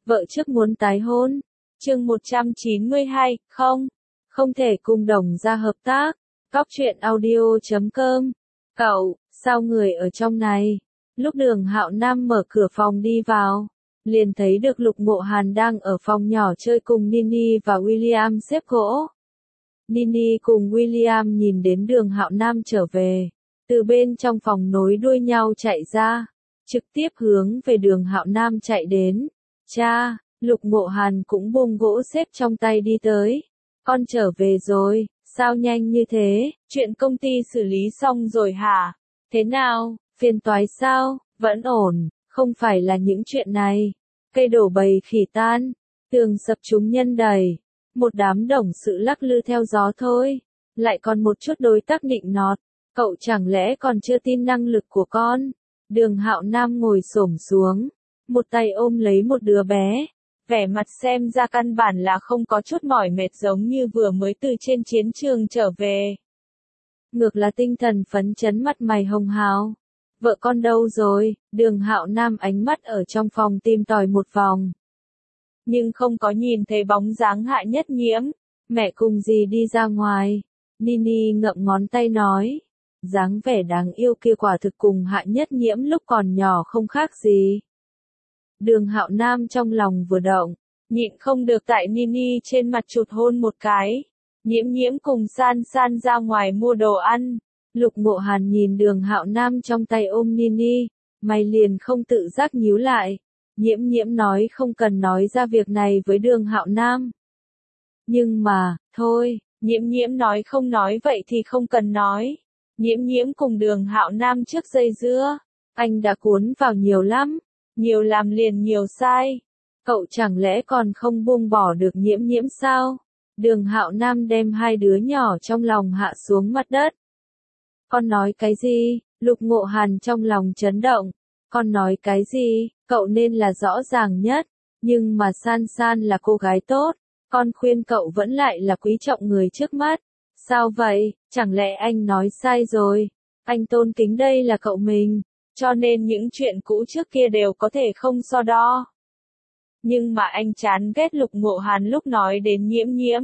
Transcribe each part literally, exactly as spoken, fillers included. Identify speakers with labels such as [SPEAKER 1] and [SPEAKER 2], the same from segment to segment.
[SPEAKER 1] vợ trước muốn tái hôn. Chương một trăm chín mươi hai, không, không thể cùng Đồng Gia hợp tác. Cóc truyện audio chấm com. Cậu, sao người ở trong này? Lúc Đường Hạo Nam mở cửa phòng đi vào, liền thấy được Lục Ngộ Hàn đang ở phòng nhỏ chơi cùng Nini và William xếp gỗ. Nini cùng William nhìn đến Đường Hạo Nam trở về, từ bên trong phòng nối đuôi nhau chạy ra, trực tiếp hướng về Đường Hạo Nam chạy đến. Cha, Lục Ngộ Hàn cũng buông gỗ xếp trong tay đi tới. Con trở về rồi, sao nhanh như thế, chuyện công ty xử lý xong rồi hả? Thế nào, phiền toái sao? Vẫn ổn, không phải là những chuyện này. Cây đổ bầy khỉ tan, tường sập chúng nhân đầy, một đám đồng sự lắc lư theo gió thôi, lại còn một chút đối tác nịnh nọt, cậu chẳng lẽ còn chưa tin năng lực của con? Đường Hạo Nam ngồi xổm xuống, một tay ôm lấy một đứa bé, vẻ mặt xem ra căn bản là không có chút mỏi mệt giống như vừa mới từ trên chiến trường trở về. Ngược là tinh thần phấn chấn, mặt mày hồng hào. Vợ con đâu rồi? Đường Hạo Nam ánh mắt ở trong phòng tìm tòi một vòng, nhưng không có nhìn thấy bóng dáng Hạ Nhất Nhiễm. Mẹ cùng dì đi ra ngoài. Nini ngậm ngón tay nói, dáng vẻ đáng yêu kia quả thực cùng Hạ Nhất Nhiễm lúc còn nhỏ không khác gì. Đường Hạo Nam trong lòng vừa động, nhịn không được tại Nini trên mặt chụt hôn một cái. Nhiễm Nhiễm cùng San San ra ngoài mua đồ ăn. Lục Ngộ Hàn nhìn Đường Hạo Nam trong tay ôm Nini, mày liền không tự giác nhíu lại. Nhiễm Nhiễm nói không cần nói ra việc này với Đường Hạo Nam. Nhưng mà, thôi, Nhiễm Nhiễm nói không nói vậy thì không cần nói. Nhiễm Nhiễm cùng Đường Hạo Nam trước dây dưa, anh đã cuốn vào nhiều lắm, nhiều làm liền nhiều sai. Cậu chẳng lẽ còn không buông bỏ được Nhiễm Nhiễm sao? Đường Hạo Nam đem hai đứa nhỏ trong lòng hạ xuống mặt đất. Con nói cái gì? Lục Ngộ Hàn trong lòng chấn động. Con nói cái gì? Cậu nên là rõ ràng nhất. Nhưng mà San San là cô gái tốt. Con khuyên cậu vẫn lại là quý trọng người trước mắt. Sao vậy? Chẳng lẽ anh nói sai rồi? Anh tôn kính đây là cậu mình, cho nên những chuyện cũ trước kia đều có thể không so đo. Nhưng mà anh chán ghét Lục Ngộ Hàn lúc nói đến Nhiễm Nhiễm.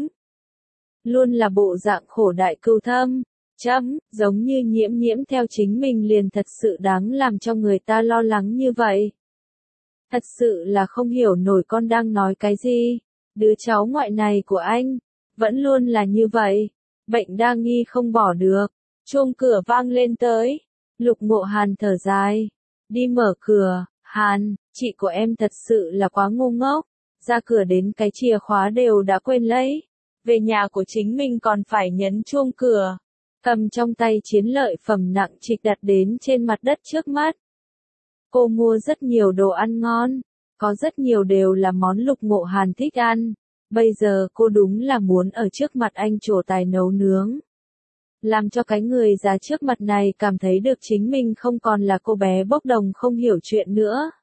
[SPEAKER 1] Luôn là bộ dạng khổ đại cưu thâm. Chấm, giống như Nhiễm Nhiễm theo chính mình liền thật sự đáng làm cho người ta lo lắng như vậy. Thật sự là không hiểu nổi con đang nói cái gì. Đứa cháu ngoại này của anh, vẫn luôn là như vậy. Bệnh đa nghi không bỏ được. Chuông cửa vang lên tới. Lục Ngộ Hàn thở dài. Đi mở cửa. Hàn, chị của em thật sự là quá ngu ngốc. Ra cửa đến cái chìa khóa đều đã quên lấy. Về nhà của chính mình còn phải nhấn chuông cửa. Cầm trong tay chiến lợi phẩm nặng trịch đặt đến trên mặt đất trước mắt. Cô mua rất nhiều đồ ăn ngon, có rất nhiều đều là món Lục Ngộ Hàn thích ăn. Bây giờ cô đúng là muốn ở trước mặt anh trổ tài nấu nướng. Làm cho cái người già trước mặt này cảm thấy được chính mình không còn là cô bé bốc đồng không hiểu chuyện nữa.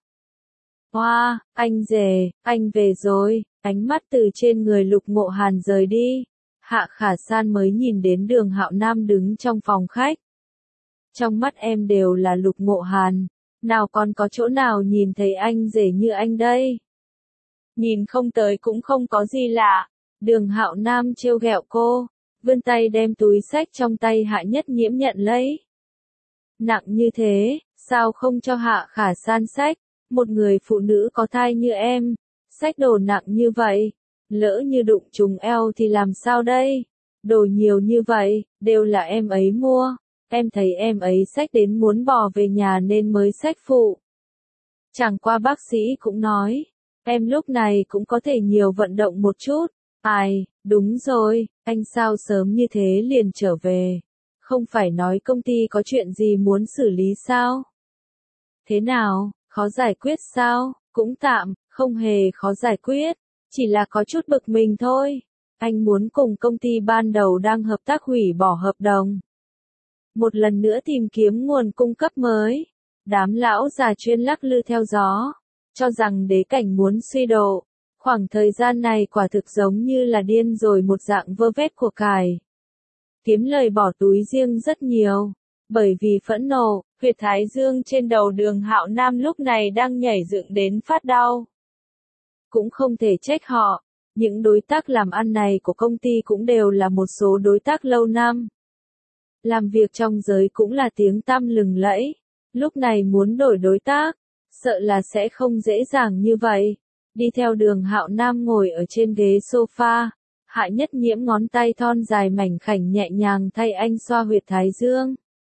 [SPEAKER 1] Hoa, wow, anh rể, anh về rồi. Ánh mắt từ trên người Lục Ngộ Hàn rời đi. Hạ Khả San mới nhìn đến Đường Hạo Nam đứng trong phòng khách. Trong mắt em đều là Lục Ngộ Hàn, nào còn có chỗ nào nhìn thấy anh rể như anh đây? Nhìn không tới cũng không có gì lạ. Đường Hạo Nam trêu ghẹo cô, vươn tay đem túi xách trong tay Hạ Nhất Nhiễm nhận lấy. Nặng như thế, sao không cho Hạ Khả San xách? Một người phụ nữ có thai như em, xách đồ nặng như vậy, lỡ như đụng trùng eo thì làm sao đây? Đồ nhiều như vậy, đều là em ấy mua. Em thấy em ấy xách đến muốn bỏ về nhà nên mới xách phụ. Chẳng qua bác sĩ cũng nói, em lúc này cũng có thể nhiều vận động một chút. Ai, đúng rồi, anh sao sớm như thế liền trở về? Không phải nói công ty có chuyện gì muốn xử lý sao? Thế nào, khó giải quyết sao? Cũng tạm, không hề khó giải quyết. Chỉ là có chút bực mình thôi. Anh muốn cùng công ty ban đầu đang hợp tác hủy bỏ hợp đồng. Một lần nữa tìm kiếm nguồn cung cấp mới. Đám lão già chuyên lắc lư theo gió, cho rằng đế cảnh muốn suy đổ. Khoảng thời gian này quả thực giống như là điên rồi một dạng vơ vét của cải. Kiếm lời bỏ túi riêng rất nhiều. Bởi vì phẫn nộ, huyệt thái dương trên đầu Đường Hạo Nam lúc này đang nhảy dựng đến phát đau. cũng không thể trách họ. Những đối tác làm ăn này của công ty cũng đều là một số đối tác lâu năm. Làm việc trong giới cũng là tiếng tăm lừng lẫy. Lúc này muốn đổi đối tác, sợ là sẽ không dễ dàng như vậy. Đi theo Đường Hạo Nam ngồi ở trên ghế sofa, Hạ Nhất Nhiễm ngón tay thon dài mảnh khảnh nhẹ nhàng thay anh xoa huyệt thái dương.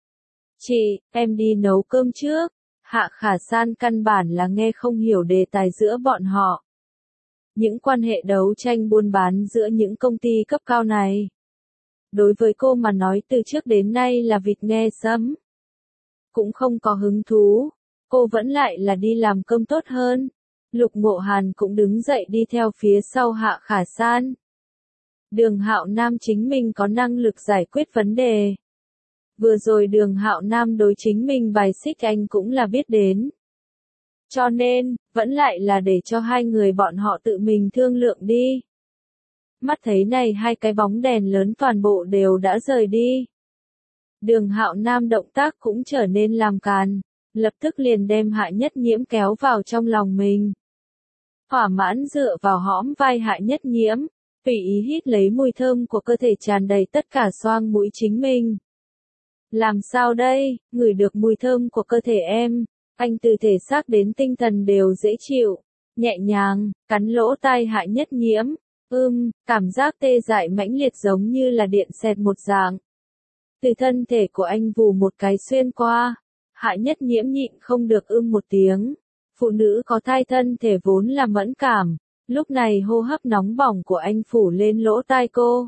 [SPEAKER 1] Chị, em đi nấu cơm trước. Hạ Khả San căn bản là nghe không hiểu đề tài giữa bọn họ. Những quan hệ đấu tranh buôn bán giữa những công ty cấp cao này. Đối với cô mà nói từ trước đến nay là vịt nghe sấm. Cũng không có hứng thú, cô vẫn lại là đi làm cơm tốt hơn. Lục Ngộ Hàn cũng đứng dậy đi theo phía sau Hạ Khả San. Đường Hạo Nam chính mình có năng lực giải quyết vấn đề. Vừa rồi Đường Hạo Nam đối chính mình bài xích anh cũng là biết đến. Cho nên, vẫn lại là để cho hai người bọn họ tự mình thương lượng đi. Mắt thấy này hai cái bóng đèn lớn toàn bộ đều đã rời đi. Đường Hạo Nam động tác cũng trở nên làm càn, lập tức liền đem Hạ Nhất Nhiễm kéo vào trong lòng mình. Thỏa mãn dựa vào hõm vai Hạ Nhất Nhiễm, tùy ý hít lấy mùi thơm của cơ thể tràn đầy tất cả xoang mũi chính mình. Làm sao đây, ngửi được mùi thơm của cơ thể em, anh từ thể xác đến tinh thần đều dễ chịu, nhẹ nhàng, cắn lỗ tai Hạ Nhất Nhiễm, ưm, cảm giác tê dại mãnh liệt giống như là điện xẹt một dạng. Từ thân thể của anh vù một cái xuyên qua, Hạ Nhất Nhiễm nhịn không được ưm một tiếng. Phụ nữ có thai thân thể vốn là mẫn cảm, lúc này hô hấp nóng bỏng của anh phủ lên lỗ tai cô.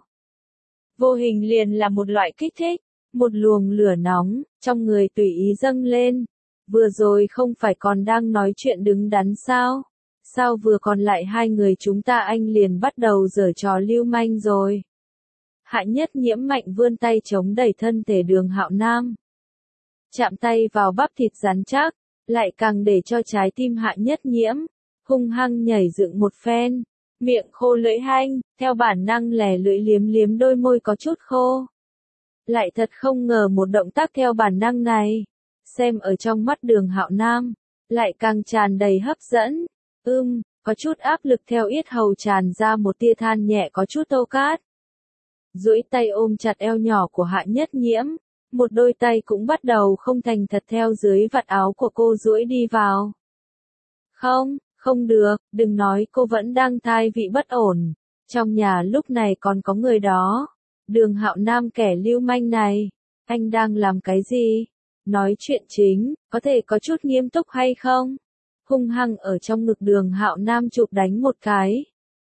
[SPEAKER 1] Vô hình liền là một loại kích thích, một luồng lửa nóng, trong người tùy ý dâng lên. Vừa rồi không phải còn đang nói chuyện đứng đắn sao? Sao vừa còn lại hai người chúng ta anh liền bắt đầu giở trò lưu manh rồi? Hạ Nhất Nhiễm mạnh vươn tay chống đẩy thân thể Đường Hạo Nam. Chạm tay vào bắp thịt rắn chắc, lại càng để cho trái tim Hạ Nhất Nhiễm hung hăng nhảy dựng một phen, miệng khô lưỡi hanh, theo bản năng lè lưỡi liếm liếm đôi môi có chút khô. Lại thật không ngờ một động tác theo bản năng này, xem ở trong mắt Đường Hạo Nam, lại càng tràn đầy hấp dẫn. Ưm, có chút áp lực theo yết hầu tràn ra một tia than nhẹ có chút tô cát. Duỗi tay ôm chặt eo nhỏ của Hạ Nhất Nhiễm, một đôi tay cũng bắt đầu không thành thật theo dưới vạt áo của cô duỗi đi vào. Không, không được, đừng nói cô vẫn đang thai vị bất ổn. Trong nhà lúc này còn có người đó. Đường Hạo Nam kẻ lưu manh này, anh đang làm cái gì? Nói chuyện chính, có thể có chút nghiêm túc hay không? Hung hăng ở trong ngực Đường Hạo Nam chụp đánh một cái.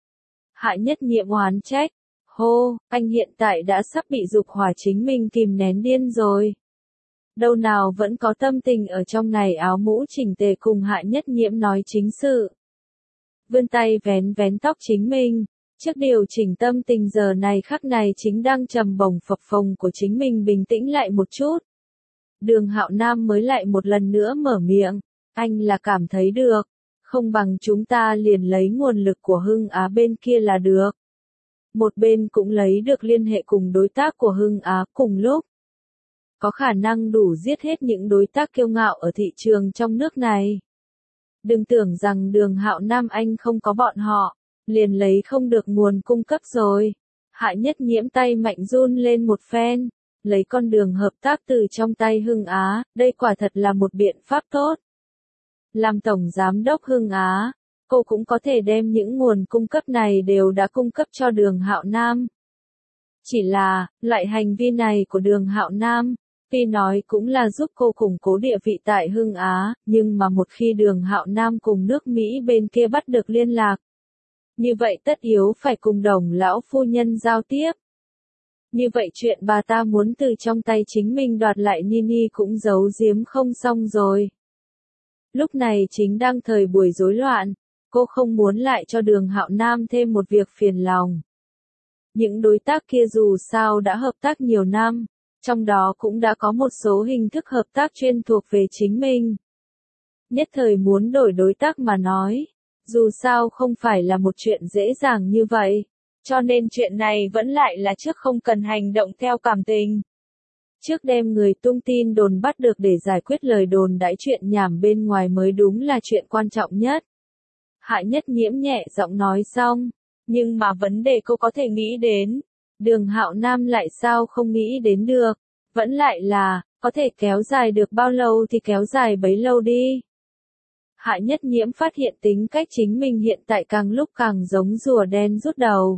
[SPEAKER 1] Hạ Nhất Nhiễm oán trách. Hô, anh hiện tại đã sắp bị dục hỏa chính mình kìm nén điên rồi. Đâu nào vẫn có tâm tình ở trong này áo mũ chỉnh tề cùng Hạ Nhất Nhiễm nói chính sự. Vươn tay vén vén tóc chính mình, trước điều chỉnh tâm tình giờ này khắc này chính đang trầm bổng phập phồng của chính mình bình tĩnh lại một chút. Đường Hạo Nam mới lại một lần nữa mở miệng, anh là cảm thấy được, không bằng chúng ta liền lấy nguồn lực của Hưng Á bên kia là được. Một bên cũng lấy được liên hệ cùng đối tác của Hưng Á cùng lúc. Có khả năng đủ giết hết những đối tác kiêu ngạo ở thị trường trong nước này. Đừng tưởng rằng Đường Hạo Nam anh không có bọn họ, liền lấy không được nguồn cung cấp rồi. Hạ Nhất Nhiễm tay mạnh run lên một phen, lấy con đường hợp tác từ trong tay Hưng Á, đây quả thật là một biện pháp tốt. Làm tổng giám đốc Hưng Á, cô cũng có thể đem những nguồn cung cấp này đều đã cung cấp cho Đường Hạo Nam. Chỉ là, loại hành vi này của Đường Hạo Nam, tuy nói cũng là giúp cô củng cố địa vị tại Hưng Á, nhưng mà một khi Đường Hạo Nam cùng nước Mỹ bên kia bắt được liên lạc, như vậy tất yếu phải cùng Đồng lão phu nhân giao tiếp. Như vậy chuyện bà ta muốn từ trong tay chính mình đoạt lại Nini cũng giấu giếm không xong rồi. Lúc này chính đang thời buổi rối loạn, cô không muốn lại cho Đường Hạo Nam thêm một việc phiền lòng. Những đối tác kia dù sao đã hợp tác nhiều năm, trong đó cũng đã có một số hình thức hợp tác chuyên thuộc về chính mình. Nhất thời muốn đổi đối tác mà nói, dù sao không phải là một chuyện dễ dàng như vậy, cho nên chuyện này vẫn lại là trước không cần hành động theo cảm tình. Trước đem người tung tin đồn bắt được để giải quyết lời đồn đãi chuyện nhảm bên ngoài mới đúng là chuyện quan trọng nhất. Hạ Nhất Nhiễm nhẹ giọng nói xong, nhưng mà vấn đề cô có thể nghĩ đến, Đường Hạo Nam lại sao không nghĩ đến được, vẫn lại là, có thể kéo dài được bao lâu thì kéo dài bấy lâu đi. Hạ Nhất Nhiễm phát hiện tính cách chính mình hiện tại càng lúc càng giống rùa đen rút đầu.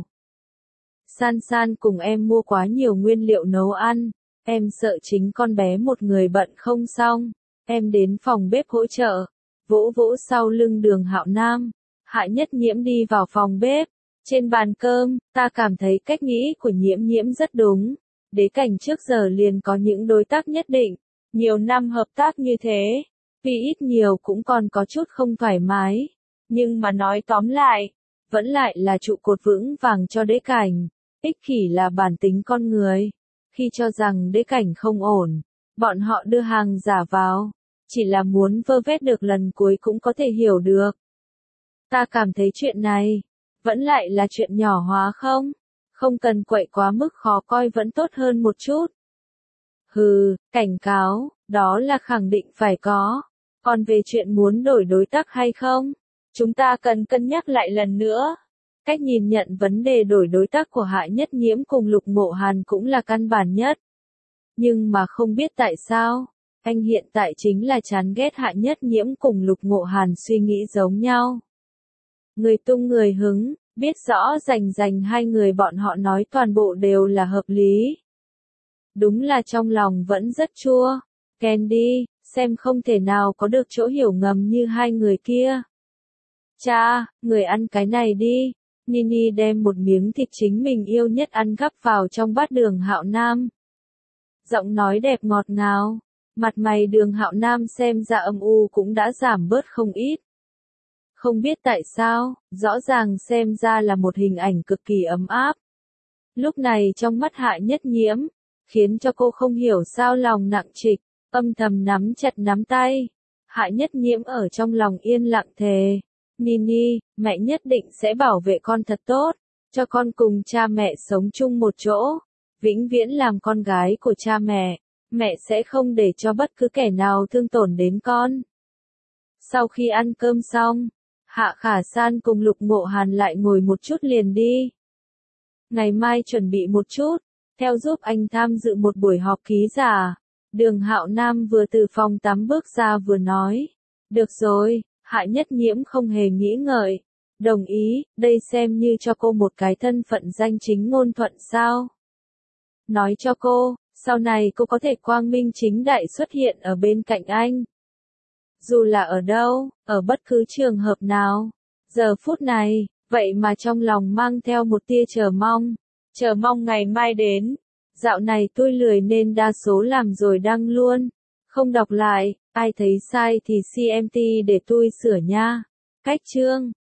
[SPEAKER 1] San San cùng em mua quá nhiều nguyên liệu nấu ăn, em sợ chính con bé một người bận không xong, em đến phòng bếp hỗ trợ, vỗ vỗ sau lưng Đường Hạo Nam. Hạ Nhất Nhiễm đi vào phòng bếp, trên bàn cơm, ta cảm thấy cách nghĩ của Nhiễm Nhiễm rất đúng. Đế Cảnh trước giờ liền có những đối tác nhất định, nhiều năm hợp tác như thế, vì ít nhiều cũng còn có chút không thoải mái, nhưng mà nói tóm lại, vẫn lại là trụ cột vững vàng cho Đế Cảnh. Ích kỷ là bản tính con người, khi cho rằng Đế Cảnh không ổn, bọn họ đưa hàng giả vào, chỉ là muốn vơ vét được lần cuối cũng có thể hiểu được. Ta cảm thấy chuyện này, vẫn lại là chuyện nhỏ hóa không? Không cần quậy quá mức khó coi vẫn tốt hơn một chút. Hừ, cảnh cáo, đó là khẳng định phải có. Còn về chuyện muốn đổi đối tác hay không, chúng ta cần cân nhắc lại lần nữa. Cách nhìn nhận vấn đề đổi đối tác của Hạ Nhất Nhiễm cùng Lục Ngộ Hàn cũng là căn bản nhất. Nhưng mà không biết tại sao, anh hiện tại chính là chán ghét Hạ Nhất Nhiễm cùng Lục Ngộ Hàn suy nghĩ giống nhau. Người tung người hứng, biết rõ rành rành hai người bọn họ nói toàn bộ đều là hợp lý. Đúng là trong lòng vẫn rất chua. Candy, xem không thể nào có được chỗ hiểu ngầm như hai người kia. Cha, người ăn cái này đi. Nini đem một miếng thịt chính mình yêu nhất ăn gắp vào trong bát Đường Hạo Nam. Giọng nói đẹp ngọt ngào, mặt mày Đường Hạo Nam xem ra âm u cũng đã giảm bớt không ít. Không biết tại sao, rõ ràng xem ra là một hình ảnh cực kỳ ấm áp. Lúc này trong mắt Hạ Nhất Nhiễm, khiến cho cô không hiểu sao lòng nặng trịch, âm thầm nắm chặt nắm tay. Hạ Nhất Nhiễm ở trong lòng yên lặng thề. Nini, mẹ nhất định sẽ bảo vệ con thật tốt, cho con cùng cha mẹ sống chung một chỗ, vĩnh viễn làm con gái của cha mẹ, mẹ sẽ không để cho bất cứ kẻ nào thương tổn đến con. Sau khi ăn cơm xong, Hạ Khả San cùng Lục Ngộ Hàn lại ngồi một chút liền đi. Ngày mai chuẩn bị một chút, theo giúp anh tham dự một buổi họp ký giả. Đường Hạo Nam vừa từ phòng tắm bước ra vừa nói. Được rồi, Hạ Nhất Nhiễm không hề nghĩ ngợi. Đồng ý, đây xem như cho cô một cái thân phận danh chính ngôn thuận sao. Nói cho cô, sau này cô có thể quang minh chính đại xuất hiện ở bên cạnh anh. Dù là ở đâu, ở bất cứ trường hợp nào. Giờ phút này, vậy mà trong lòng mang theo một tia chờ mong. Chờ mong ngày mai đến. Dạo này tôi lười nên đa số làm rồi đăng luôn. Không đọc lại, ai thấy sai thì xê em tê để tôi sửa nha. Cách chương